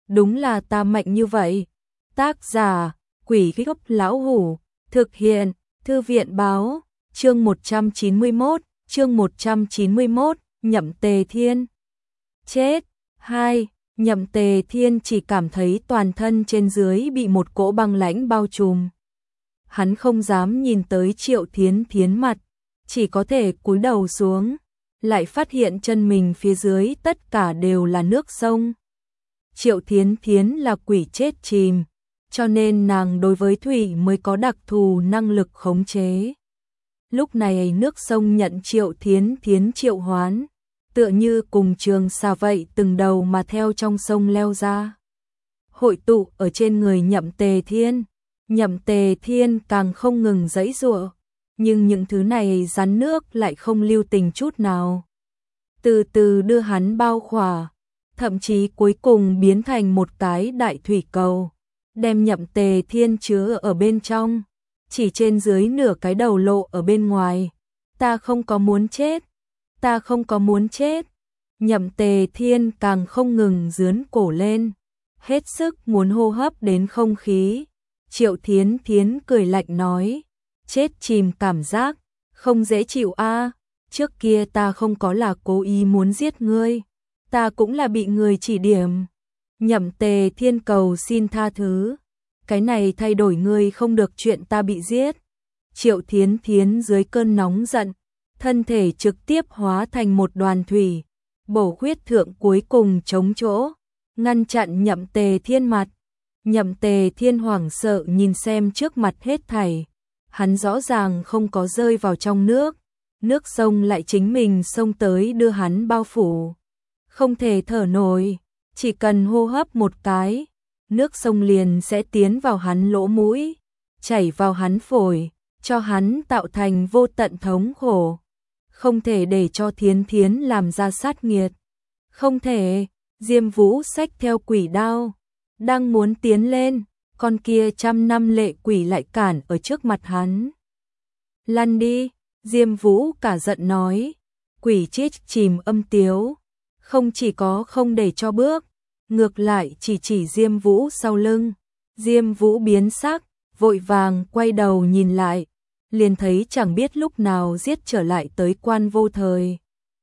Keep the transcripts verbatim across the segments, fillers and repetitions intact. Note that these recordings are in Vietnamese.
đúng là ta mạnh như vậy. Tác giả, Quỷ Gốc Lão Hủ, thực hiện, Thư viện báo, chương một trăm chín mươi mốt, chương một trăm chín mươi mốt, Nhậm Tề Thiên. Chết, hai, Nhậm Tề Thiên chỉ cảm thấy toàn thân trên dưới bị một cỗ băng lãnh bao trùm. Hắn không dám nhìn tới Triệu Thiến Thiến mặt, chỉ có thể cúi đầu xuống, lại phát hiện chân mình phía dưới tất cả đều là nước sông. Triệu Thiến Thiến là quỷ chết chìm, cho nên nàng đối với thủy mới có đặc thù năng lực khống chế. Lúc này nước sông nhận Triệu Thiến Thiến triệu hoán, tựa như cùng trường xà vậy từng đầu mà theo trong sông leo ra. Hội tụ ở trên người Nhậm Tề Thiên, Nhậm Tề Thiên càng không ngừng giãy giụa, nhưng những thứ này rắn nước lại không lưu tình chút nào. Từ từ đưa hắn bao khỏa, thậm chí cuối cùng biến thành một cái đại thủy cầu, đem Nhậm Tề Thiên chứa ở bên trong, chỉ trên dưới nửa cái đầu lộ ở bên ngoài. Ta không có muốn chết, ta không có muốn chết. Nhậm Tề Thiên càng không ngừng rướn cổ lên, hết sức muốn hô hấp đến không khí. Triệu Thiến Thiến cười lạnh nói, chết chìm cảm giác, không dễ chịu a. Trước kia ta không có là cố ý muốn giết ngươi, ta cũng là bị người chỉ điểm. Nhậm Tề Thiên cầu xin tha thứ, cái này thay đổi ngươi không được chuyện ta bị giết. Triệu Thiến Thiến dưới cơn nóng giận, thân thể trực tiếp hóa thành một đoàn thủy, bổ huyết thượng cuối cùng chống chỗ, ngăn chặn Nhậm Tề Thiên mặt. Nhậm Tề Thiên hoảng sợ nhìn xem trước mặt hết thảy, hắn rõ ràng không có rơi vào trong nước, nước sông lại chính mình xông tới đưa hắn bao phủ. Không thể thở nổi, chỉ cần hô hấp một cái, nước sông liền sẽ tiến vào hắn lỗ mũi, chảy vào hắn phổi, cho hắn tạo thành vô tận thống khổ. Không thể để cho Thiến Thiến làm ra sát nghiệt. Không thể. Diêm Vũ xách theo quỷ đao, đang muốn tiến lên, con kia trăm năm lệ quỷ lại cản ở trước mặt hắn. Lăn đi, Diêm Vũ cả giận nói. Quỷ chết chìm âm tiếu, không chỉ có không để cho bước, ngược lại chỉ chỉ Diêm Vũ sau lưng. Diêm Vũ biến sắc, vội vàng quay đầu nhìn lại, liền thấy chẳng biết lúc nào giết trở lại tới Quan Vô Thời.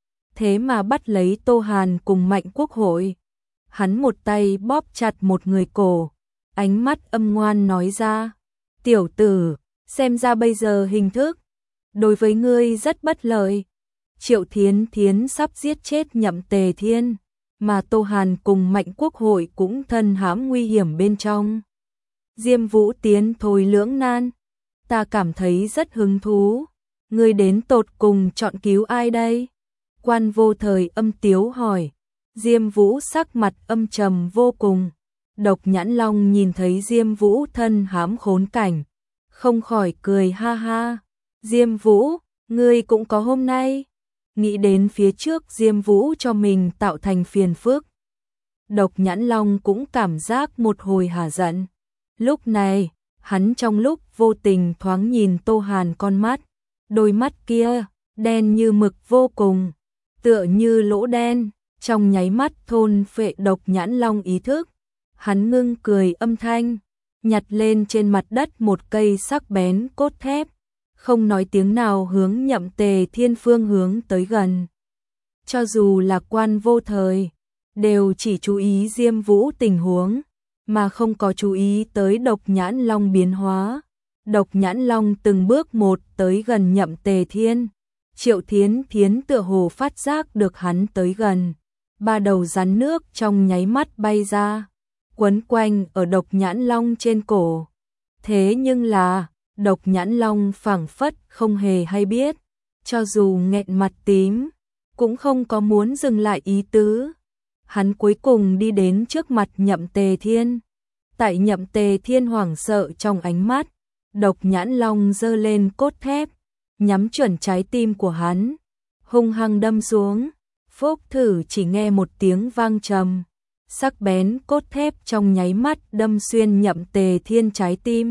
Thế mà bắt lấy Tô Hàn cùng Mạnh Quốc Hội. Hắn một tay bóp chặt một người cổ, ánh mắt âm ngoan nói ra, tiểu tử, xem ra bây giờ hình thức đối với ngươi rất bất lợi. Triệu Thiến Thiến sắp giết chết Nhậm Tề Thiên, mà Tô Hàn cùng Mạnh Quốc Hội cũng thân hãm nguy hiểm bên trong. Diêm Vũ tiến thôi lưỡng nan, ta cảm thấy rất hứng thú, ngươi đến tột cùng chọn cứu ai đây? Quan Vô Thời âm tiếu hỏi. Diêm Vũ sắc mặt âm trầm vô cùng. Độc Nhãn Long nhìn thấy Diêm Vũ thân hãm khốn cảnh, không khỏi cười ha ha. Diêm Vũ, ngươi cũng có hôm nay. Nghĩ đến phía trước Diêm Vũ cho mình tạo thành phiền phức, Độc Nhãn Long cũng cảm giác một hồi hả giận. Lúc này, hắn trong lúc vô tình thoáng nhìn Tô Hàn con mắt, đôi mắt kia đen như mực vô cùng, tựa như lỗ đen, trong nháy mắt thôn phệ Độc Nhãn Long ý thức. Hắn ngưng cười âm thanh, nhặt lên trên mặt đất một cây sắc bén cốt thép, không nói tiếng nào hướng Nhậm Tề Thiên phương hướng tới gần. Cho dù là Quan Vô Thời, đều chỉ chú ý Diêm Vũ tình huống, mà không có chú ý tới Độc Nhãn Long biến hóa. Độc Nhãn Long từng bước một tới gần Nhậm Tề Thiên. Triệu Thiến Thiến tựa hồ phát giác được hắn tới gần, ba đầu rắn nước trong nháy mắt bay ra, quấn quanh ở Độc Nhãn Long trên cổ. Thế nhưng là, Độc Nhãn Long phảng phất không hề hay biết, cho dù nghẹn mặt tím, cũng không có muốn dừng lại ý tứ. Hắn cuối cùng đi đến trước mặt Nhậm Tề Thiên. Tại Nhậm Tề Thiên hoảng sợ trong ánh mắt, Độc Nhãn Long giơ lên cốt thép, nhắm chuẩn trái tim của hắn, hung hăng đâm xuống. Phốc thử chỉ nghe một tiếng vang trầm, sắc bén cốt thép trong nháy mắt đâm xuyên Nhậm Tề Thiên trái tim,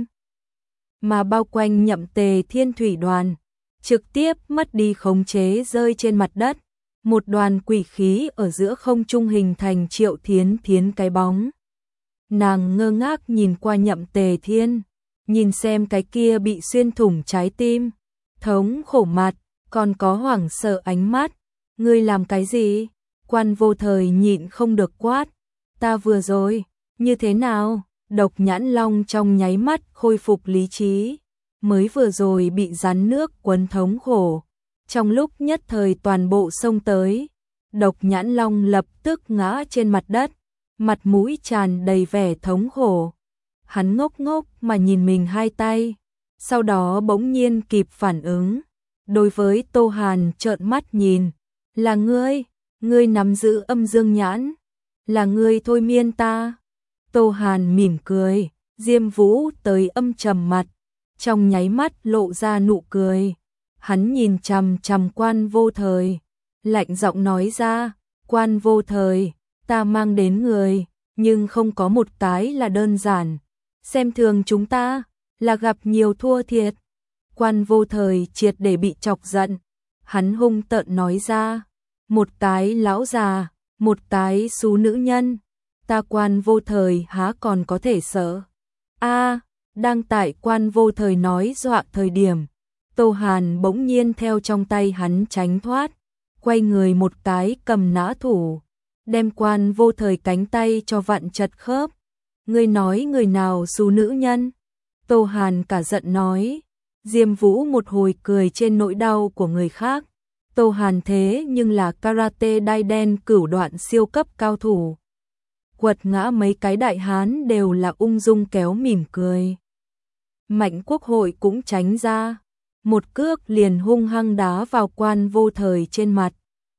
mà bao quanh Nhậm Tề Thiên thủy đoàn trực tiếp mất đi khống chế rơi trên mặt đất. Một đoàn quỷ khí ở giữa không trung hình thành Triệu Thiến Thiến cái bóng. Nàng ngơ ngác nhìn qua Nhậm Tề Thiên, nhìn xem cái kia bị xuyên thủng trái tim, thống khổ mặt, còn có hoảng sợ ánh mắt. Ngươi làm cái gì? Quan Vô Thời nhịn không được quát. Ta vừa rồi, như thế nào? Độc Nhãn Long trong nháy mắt khôi phục lý trí, mới vừa rồi bị rắn nước quấn thống khổ. Trong lúc nhất thời toàn bộ xông tới, Độc Nhãn Long lập tức ngã trên mặt đất, mặt mũi tràn đầy vẻ thống khổ. Hắn ngốc ngốc mà nhìn mình hai tay, sau đó bỗng nhiên kịp phản ứng. Đối với Tô Hàn trợn mắt nhìn, là ngươi, ngươi nắm giữ âm dương nhãn, là ngươi thôi miên ta. Tô Hàn mỉm cười, Diêm Vũ tới âm trầm mặt, trong nháy mắt lộ ra nụ cười. Hắn nhìn chằm chằm Quan Vô Thời, lạnh giọng nói ra, Quan Vô Thời, ta mang đến người, nhưng không có một cái là đơn giản. Xem thường chúng ta, là gặp nhiều thua thiệt. Quan Vô Thời triệt để bị chọc giận, hắn hung tợn nói ra, một cái lão già, một cái xú nữ nhân, ta Quan Vô Thời há còn có thể sợ. A, đang tại Quan Vô Thời nói dọa thời điểm, Tô Hàn bỗng nhiên theo trong tay hắn tránh thoát, quay người một cái cầm nã thủ, đem Quan Vô Thời cánh tay cho vặn chật khớp. Ngươi nói người nào xú nữ nhân? Tô Hàn cả giận nói. Diêm Vũ một hồi cười trên nỗi đau của người khác. Tô Hàn thế nhưng là karate đai đen cửu đoạn siêu cấp cao thủ. Quật ngã mấy cái đại hán đều là ung dung kéo mỉm cười. Mạnh Quốc Hội cũng tránh ra, một cước liền hung hăng đá vào Quan Vô Thời trên mặt.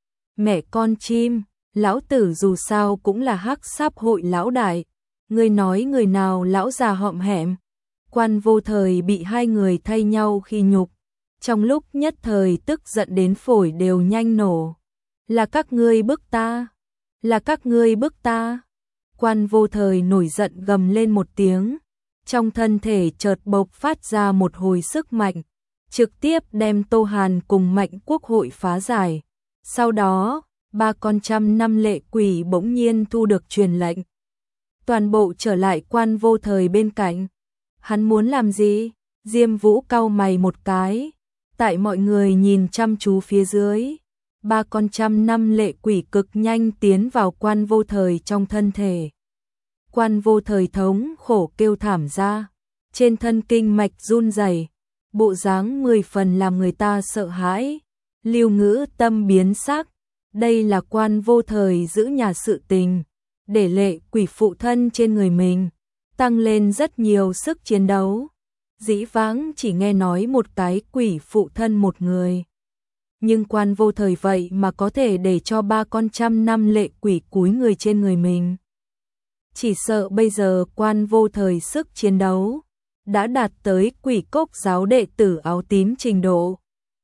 Mẹ con chim, lão tử dù sao cũng là hắc sáp hội lão đại. Ngươi nói người nào lão già họm hẹm? Quan Vô Thời bị hai người thay nhau khi nhục, trong lúc nhất thời tức giận đến phổi đều nhanh nổ. Là các ngươi bức ta, là các ngươi bức ta. Quan Vô Thời nổi giận gầm lên một tiếng, trong thân thể chợt bộc phát ra một hồi sức mạnh, trực tiếp đem Tô Hàn cùng Mạnh Quốc Hội phá giải. Sau đó, ba con trăm năm lệ quỷ bỗng nhiên thu được truyền lệnh, toàn bộ trở lại Quan Vô Thời bên cạnh. Hắn muốn làm gì? Diêm Vũ cau mày một cái. Tại mọi người nhìn chăm chú phía dưới, ba con trăm năm lệ quỷ cực nhanh tiến vào Quan Vô Thời trong thân thể. Quan Vô Thời thống khổ kêu thảm ra, trên thân kinh mạch run rẩy, bộ dáng mười phần làm người ta sợ hãi. Lưu Ngữ tâm biến sắc, đây là Quan Vô Thời giữ nhà sự tình, để lệ quỷ phụ thân trên người mình, tăng lên rất nhiều sức chiến đấu. Dĩ vãng chỉ nghe nói một cái quỷ phụ thân một người, nhưng Quan Vô Thời vậy mà có thể để cho ba con trăm năm lệ quỷ cúi người trên người mình. Chỉ sợ bây giờ Quan Vô Thời sức chiến đấu đã đạt tới quỷ cốc giáo đệ tử áo tím trình độ.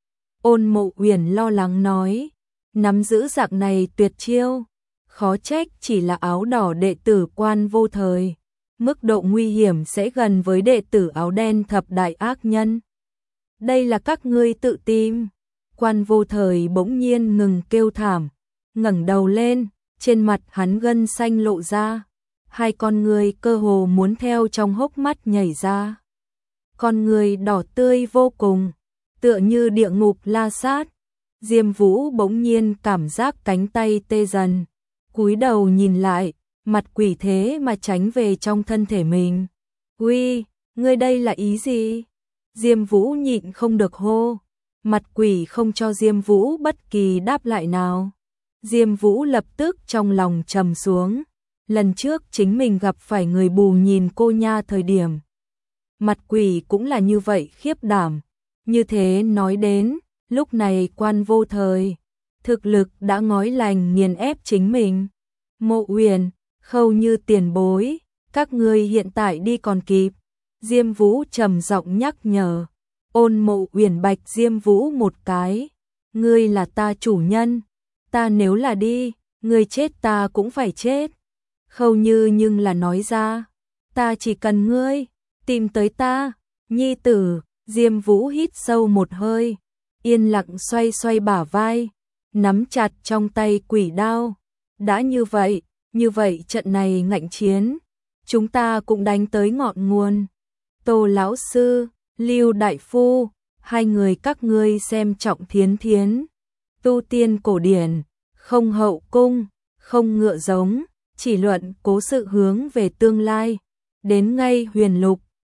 Ôn Mộ Uyển lo lắng nói, nắm giữ dạng này tuyệt chiêu, khó trách chỉ là áo đỏ đệ tử Quan Vô Thời, mức độ nguy hiểm sẽ gần với đệ tử áo đen thập đại ác nhân. Đây là các ngươi tự tìm. Quan Vô Thời bỗng nhiên ngừng kêu thảm, ngẩng đầu lên, trên mặt hắn gân xanh lộ ra, hai con người cơ hồ muốn theo trong hốc mắt nhảy ra. Con người đỏ tươi vô cùng, tựa như địa ngục la sát. Diêm Vũ bỗng nhiên cảm giác cánh tay tê dần, cúi đầu nhìn lại, mặt quỷ thế mà tránh về trong thân thể mình. Uy, ngươi đây là ý gì? Diêm Vũ nhịn không được hô, mặt quỷ không cho Diêm Vũ bất kỳ đáp lại nào. Diêm Vũ lập tức trong lòng trầm xuống, lần trước chính mình gặp phải người bù nhìn cô nha thời điểm, mặt quỷ cũng là như vậy khiếp đảm. Như thế nói đến, lúc này Quan Vô Thời, thực lực đã ngói lành nghiền ép chính mình. Mộ Uyển, Khâu Như tiền bối, các ngươi hiện tại đi còn kịp. Diêm Vũ trầm giọng nhắc nhở. Ôn Mộ Uyển bạch Diêm Vũ một cái. Ngươi là ta chủ nhân, ta nếu là đi, ngươi chết ta cũng phải chết. Khâu Như nhưng là nói ra, ta chỉ cần ngươi tìm tới ta, nhi tử. Diêm Vũ hít sâu một hơi, yên lặng xoay xoay bả vai, nắm chặt trong tay quỷ đao. Đã như vậy, như vậy trận này ngạnh chiến, chúng ta cũng đánh tới ngọn nguồn. Tô lão sư, Lưu đại phu, hai người các ngươi xem trọng Thiến Thiến. Tu tiên cổ điển, không hậu cung, không ngựa giống, chỉ luận cố sự hướng về tương lai. Đến ngay huyền lục,